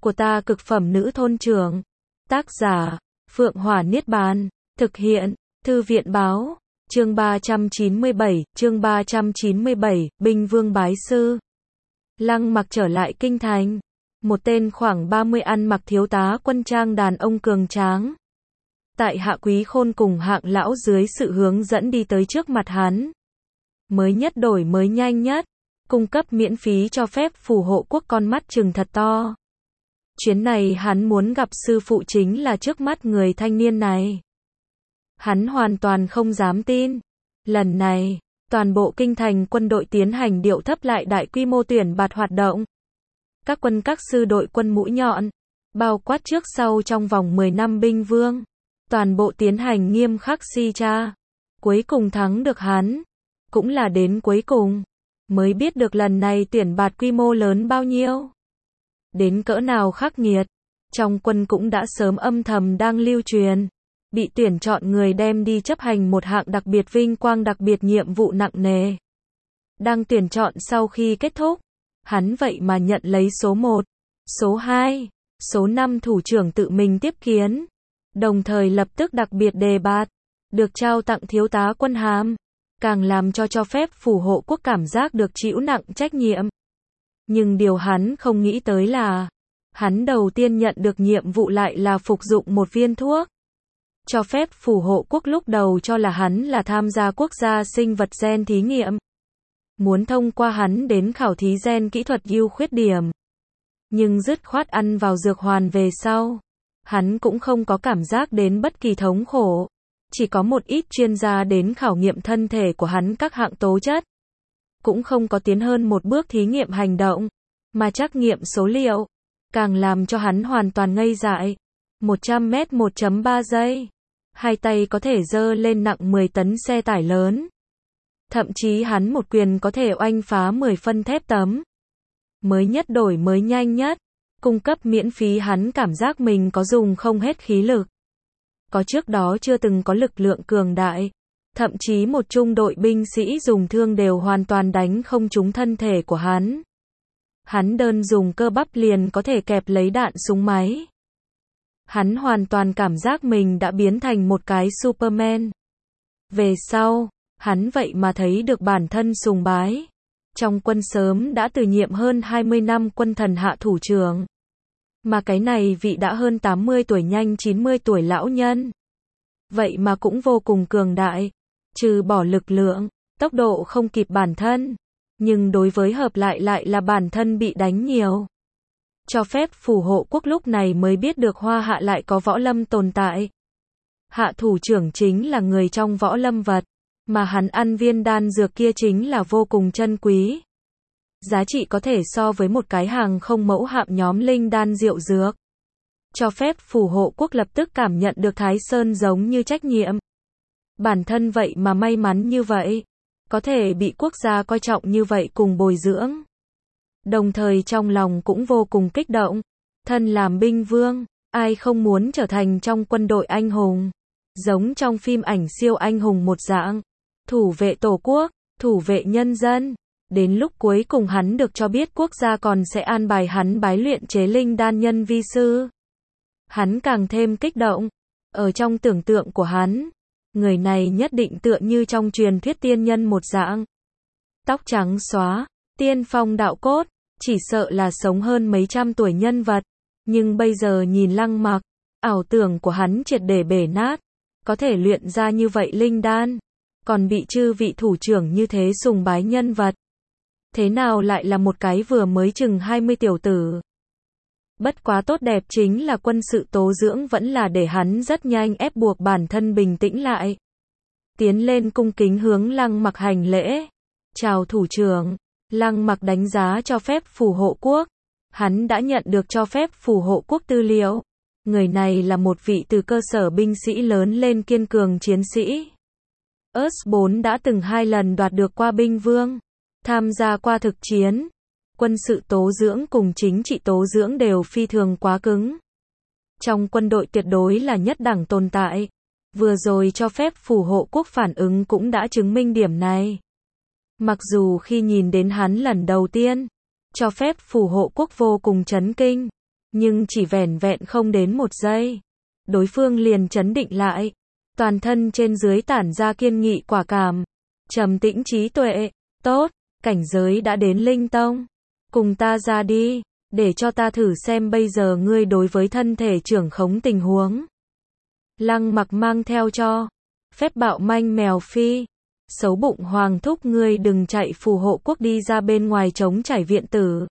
của ta cực phẩm nữ thôn trưởng. Tác giả, Phượng Hỏa Niết Bàn. Thực hiện, Thư viện Báo. Chương 397, Binh Vương bái sư. Lăng Mặc trở lại kinh thành. Một tên khoảng 30 ăn mặc thiếu tá quân trang đàn ông cường tráng. Tại Hạ Quý Khôn cùng Hạng lão dưới sự hướng dẫn đi tới trước mặt hắn. Mới nhất đổi mới nhanh nhất, cung cấp miễn phí cho phép phù hộ quốc con mắt trừng thật to. Chuyến này hắn muốn gặp sư phụ chính là trước mắt người thanh niên này. Hắn hoàn toàn không dám tin. Lần này, toàn bộ kinh thành quân đội tiến hành điệu thấp lại đại quy mô tuyển bạt hoạt động. Các quân các sư đội quân mũi nhọn, bao quát trước sau trong vòng 10 năm binh vương. Toàn bộ tiến hành nghiêm khắc si tra. Cuối cùng thắng được hắn. Cũng là đến cuối cùng, mới biết được lần này tuyển bạt quy mô lớn bao nhiêu. Đến cỡ nào khắc nghiệt. Trong quân cũng đã sớm âm thầm đang lưu truyền. Bị tuyển chọn người đem đi chấp hành một hạng đặc biệt vinh quang đặc biệt nhiệm vụ nặng nề. Đang tuyển chọn sau khi kết thúc, hắn vậy mà nhận lấy số 1, số 2, số 5 thủ trưởng tự mình tiếp kiến. Đồng thời lập tức đặc biệt đề bạt, được trao tặng thiếu tá quân hàm, càng làm cho phép phù hộ quốc cảm giác được chịu nặng trách nhiệm. Nhưng điều hắn không nghĩ tới là, hắn đầu tiên nhận được nhiệm vụ lại là phục dụng một viên thuốc. Cho phép phù hộ quốc lúc đầu cho là hắn là tham gia quốc gia sinh vật gen thí nghiệm. Muốn thông qua hắn đến khảo thí gen kỹ thuật ưu khuyết điểm. Nhưng dứt khoát ăn vào dược hoàn về sau. Hắn cũng không có cảm giác đến bất kỳ thống khổ. Chỉ có một ít chuyên gia đến khảo nghiệm thân thể của hắn các hạng tố chất. Cũng không có tiến hơn một bước thí nghiệm hành động, mà trắc nghiệm số liệu. Càng làm cho hắn hoàn toàn ngây dại. 100 mét 1.3 giây. Hai tay có thể giơ lên nặng 10 tấn xe tải lớn. Thậm chí hắn một quyền có thể oanh phá 10 phân thép tấm. Mới nhất đổi mới nhanh nhất. Cung cấp miễn phí hắn cảm giác mình có dùng không hết khí lực. Có trước đó chưa từng có lực lượng cường đại. Thậm chí một trung đội binh sĩ dùng thương đều hoàn toàn đánh không trúng thân thể của hắn. Hắn đơn dùng cơ bắp liền có thể kẹp lấy đạn súng máy. Hắn hoàn toàn cảm giác mình đã biến thành một cái Superman. Về sau, hắn vậy mà thấy được bản thân sùng bái. Trong quân sớm đã từ nhiệm hơn 20 năm quân thần hạ thủ trưởng. Mà cái này vị đã hơn 80 tuổi nhanh 90 tuổi lão nhân. Vậy mà cũng vô cùng cường đại. Trừ bỏ lực lượng, tốc độ không kịp bản thân. Nhưng đối với hợp lại là bản thân bị đánh nhiều. Cho phép phù hộ quốc lúc này mới biết được Hoa Hạ lại có võ lâm tồn tại. Hạ thủ trưởng chính là người trong võ lâm vật. Mà hắn ăn viên đan dược kia chính là vô cùng chân quý. Giá trị có thể so với một cái hàng không mẫu hạm nhóm linh đan diệu dược. Cho phép phù hộ quốc lập tức cảm nhận được Thái Sơn giống như trách nhiệm. Bản thân vậy mà may mắn như vậy. Có thể bị quốc gia coi trọng như vậy cùng bồi dưỡng. Đồng thời trong lòng cũng vô cùng kích động. Thân làm binh vương, ai không muốn trở thành trong quân đội anh hùng. Giống trong phim ảnh siêu anh hùng một dạng. Thủ vệ tổ quốc, thủ vệ nhân dân. Đến lúc cuối cùng hắn được cho biết quốc gia còn sẽ an bài hắn bái luyện chế linh đan nhân vi sư. Hắn càng thêm kích động. Ở trong tưởng tượng của hắn, người này nhất định tựa như trong truyền thuyết tiên nhân một dạng. Tóc trắng xóa, tiên phong đạo cốt, chỉ sợ là sống hơn mấy trăm tuổi nhân vật. Nhưng bây giờ nhìn Lăng Mặc, ảo tưởng của hắn triệt để bể nát. Có thể luyện ra như vậy linh đan. Còn bị chư vị thủ trưởng như thế sùng bái nhân vật. Thế nào lại là một cái vừa mới chừng 20 tiểu tử. Bất quá tốt đẹp chính là quân sự tố dưỡng vẫn là để hắn rất nhanh ép buộc bản thân bình tĩnh lại. Tiến lên cung kính hướng Lăng Mặc hành lễ. Chào thủ trưởng. Lăng Mặc đánh giá cho phép phù hộ quốc. Hắn đã nhận được cho phép phù hộ quốc tư liệu. Người này là một vị từ cơ sở binh sĩ lớn lên kiên cường chiến sĩ. S4 đã từng 2 lần đoạt được qua binh vương. Tham gia qua thực chiến. Quân sự tố dưỡng cùng chính trị tố dưỡng đều phi thường quá cứng. Trong quân đội tuyệt đối là nhất đẳng tồn tại. Vừa rồi cho phép phù hộ quốc phản ứng cũng đã chứng minh điểm này. Mặc dù khi nhìn đến hắn lần đầu tiên, cho phép phù hộ quốc vô cùng chấn kinh. Nhưng chỉ vẻn vẹn không đến 1 giây, đối phương liền trấn định lại, toàn thân trên dưới tản ra kiên nghị quả cảm, trầm tĩnh trí tuệ. Tốt, cảnh giới đã đến linh tông, cùng ta ra đi, để cho ta thử xem bây giờ ngươi đối với thân thể trưởng khống tình huống. Lăng Mặc mang theo cho phép bạo manh mèo phi, xấu bụng hoàng thúc, ngươi đừng chạy, phù hộ quốc đi ra bên ngoài chống trải viện tử,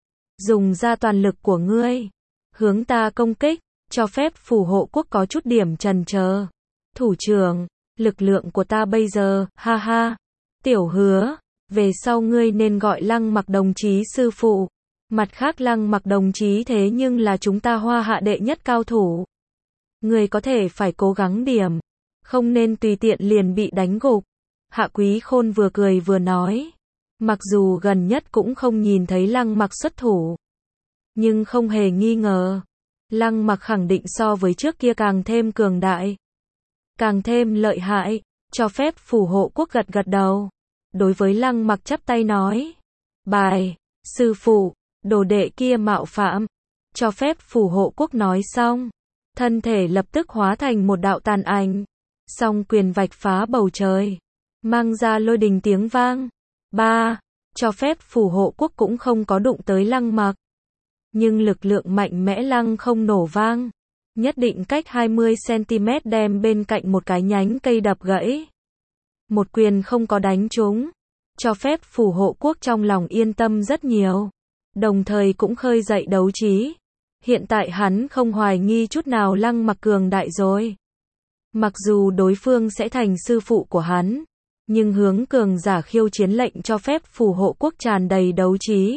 dùng ra toàn lực của ngươi, hướng ta công kích. Cho phép phù hộ quốc có chút điểm chần chờ. Thủ trưởng, lực lượng của ta bây giờ, ha ha. Tiểu Hứa, về sau ngươi nên gọi Lăng Mặc đồng chí sư phụ. Mặt khác Lăng Mặc đồng chí thế nhưng là chúng ta Hoa Hạ đệ nhất cao thủ. Ngươi có thể phải cố gắng điểm, không nên tùy tiện liền bị đánh gục. Hạ Quý Khôn vừa cười vừa nói. Mặc dù gần nhất cũng không nhìn thấy Lăng Mặc xuất thủ, nhưng không hề nghi ngờ, Lăng Mặc khẳng định so với trước kia càng thêm cường đại, càng thêm lợi hại. Cho phép phù hộ quốc gật gật đầu, đối với Lăng Mặc chắp tay nói. Bài, sư phụ, đồ đệ kia mạo phạm. Cho phép phù hộ quốc nói xong, thân thể lập tức hóa thành một đạo tàn ảnh, song quyền vạch phá bầu trời, mang ra lôi đình tiếng vang. Ba, cho phép phù hộ quốc cũng không có đụng tới Lăng Mặc, nhưng lực lượng mạnh mẽ lăng không nổ vang, nhất định cách 20 cm đem bên cạnh một cái nhánh cây đập gãy. Một quyền không có đánh trúng, cho phép phù hộ quốc trong lòng yên tâm rất nhiều, đồng thời cũng khơi dậy đấu trí. Hiện tại hắn không hoài nghi chút nào Lăng Mặc cường đại rồi. Mặc dù đối phương sẽ thành sư phụ của hắn, nhưng hướng cường giả khiêu chiến lệnh cho phép phù hộ quốc tràn đầy đấu trí.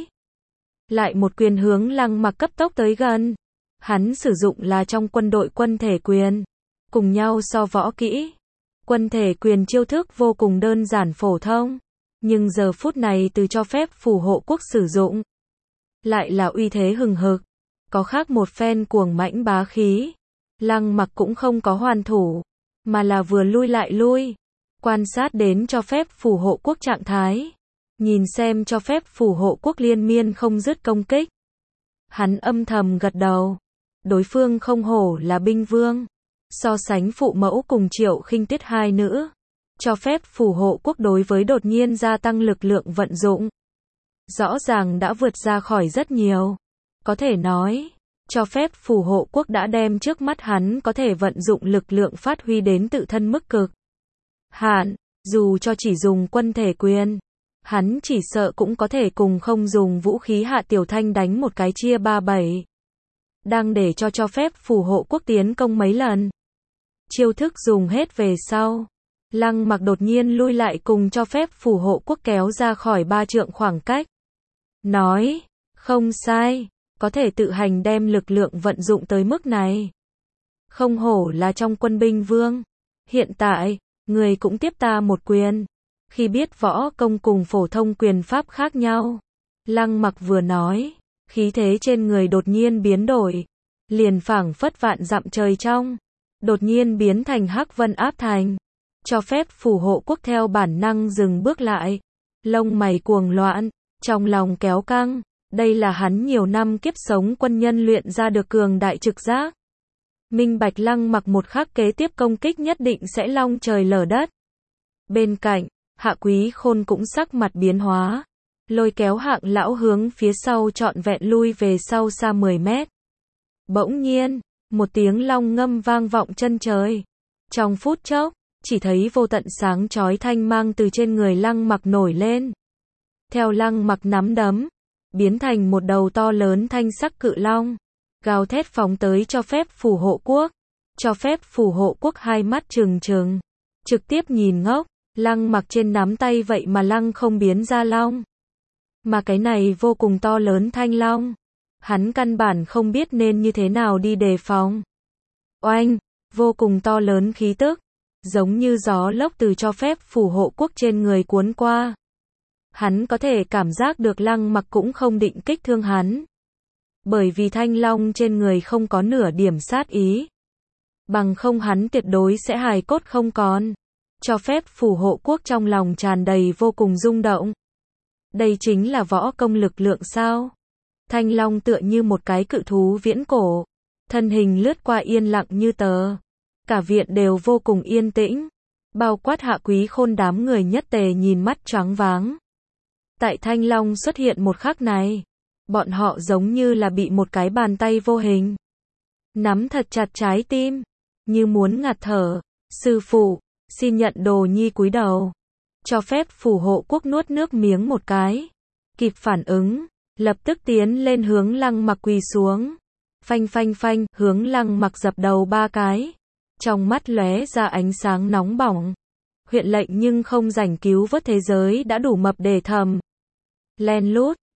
Lại một quyền hướng Lăng Mặc cấp tốc tới gần. Hắn sử dụng là trong quân đội quân thể quyền, cùng nhau so võ kỹ. Quân thể quyền chiêu thức vô cùng đơn giản phổ thông, nhưng giờ phút này từ cho phép phù hộ quốc sử dụng, lại là uy thế hừng hực, có khác một phen cuồng mãnh bá khí. Lăng Mặc cũng không có hoàn thủ, mà là vừa lui lại lui, quan sát đến cho phép phù hộ quốc trạng thái, nhìn xem cho phép phù hộ quốc liên miên không dứt công kích. Hắn âm thầm gật đầu, đối phương không hổ là binh vương, so sánh phụ mẫu cùng Triệu Khinh Tuyết hai nữ, cho phép phù hộ quốc đối với đột nhiên gia tăng lực lượng vận dụng, rõ ràng đã vượt ra khỏi rất nhiều. Có thể nói, cho phép phù hộ quốc đã đem trước mắt hắn có thể vận dụng lực lượng phát huy đến tự thân mức cực hạn. Dù cho chỉ dùng quân thể quyền, hắn chỉ sợ cũng có thể cùng không dùng vũ khí Hạ Tiểu Thanh đánh một cái chia 3-7. Đang để cho phép phù hộ quốc tiến công mấy lần, chiêu thức dùng hết về sau, Lăng Mặc đột nhiên lui lại cùng cho phép phù hộ quốc kéo ra khỏi 3 trượng khoảng cách. Nói, không sai, có thể tự hành đem lực lượng vận dụng tới mức này. Không hổ là trong quân binh vương. Hiện tại, người cũng tiếp ta một quyền. Khi biết võ công cùng phổ thông quyền pháp khác nhau, Lăng Mặc vừa nói, khí thế trên người đột nhiên biến đổi, liền phảng phất vạn dặm trời trong, đột nhiên biến thành hắc vân áp thành. Cho phép phù hộ quốc theo bản năng dừng bước lại, lông mày cuồng loạn, trong lòng kéo căng. Đây là hắn nhiều năm kiếp sống quân nhân luyện ra được cường đại trực giác. Minh bạch Lăng Mặc một khắc kế tiếp công kích nhất định sẽ long trời lở đất. Bên cạnh, Hạ Quý Khôn cũng sắc mặt biến hóa, lôi kéo Hạng lão hướng phía sau trọn vẹn lui về sau xa 10 mét. Bỗng nhiên, một tiếng long ngâm vang vọng chân trời. Trong phút chốc, chỉ thấy vô tận sáng chói thanh mang từ trên người Lăng Mặc nổi lên. Theo Lăng Mặc nắm đấm, biến thành một đầu to lớn thanh sắc cự long, gào thét phóng tới cho phép phù hộ quốc. Cho phép phù hộ quốc hai mắt trừng trừng, trực tiếp nhìn ngốc. Lăng Mặc trên nắm tay vậy mà lăng không biến ra long, mà cái này vô cùng to lớn thanh long, hắn căn bản không biết nên như thế nào đi đề phòng. Oanh, vô cùng to lớn khí tức, giống như gió lốc từ cho phép phù hộ quốc trên người cuốn qua. Hắn có thể cảm giác được Lăng Mặc cũng không định kích thương hắn, bởi vì thanh long trên người không có nửa điểm sát ý, bằng không hắn tuyệt đối sẽ hài cốt không còn. Cho phép phù hộ quốc trong lòng tràn đầy vô cùng rung động. Đây chính là võ công lực lượng sao? Thanh Long tựa như một cái cự thú viễn cổ, thân hình lướt qua yên lặng như tờ. Cả viện đều vô cùng yên tĩnh, bao quát Hạ Quý Khôn đám người nhất tề nhìn mắt choáng váng. Tại Thanh Long xuất hiện một khắc này, bọn họ giống như là bị một cái bàn tay vô hình nắm thật chặt trái tim, như muốn ngạt thở. Sư phụ, xin nhận đồ nhi cúi đầu, cho phép phù hộ quốc nuốt nước miếng một cái. Kịp phản ứng, lập tức tiến lên hướng Lăng Mặc quỳ xuống. Phanh phanh phanh, hướng Lăng Mặc dập đầu 3 cái. Trong mắt lóe ra ánh sáng nóng bỏng. Huyện lệnh nhưng không rảnh cứu vớt thế giới đã đủ mập để thầm. Len lút,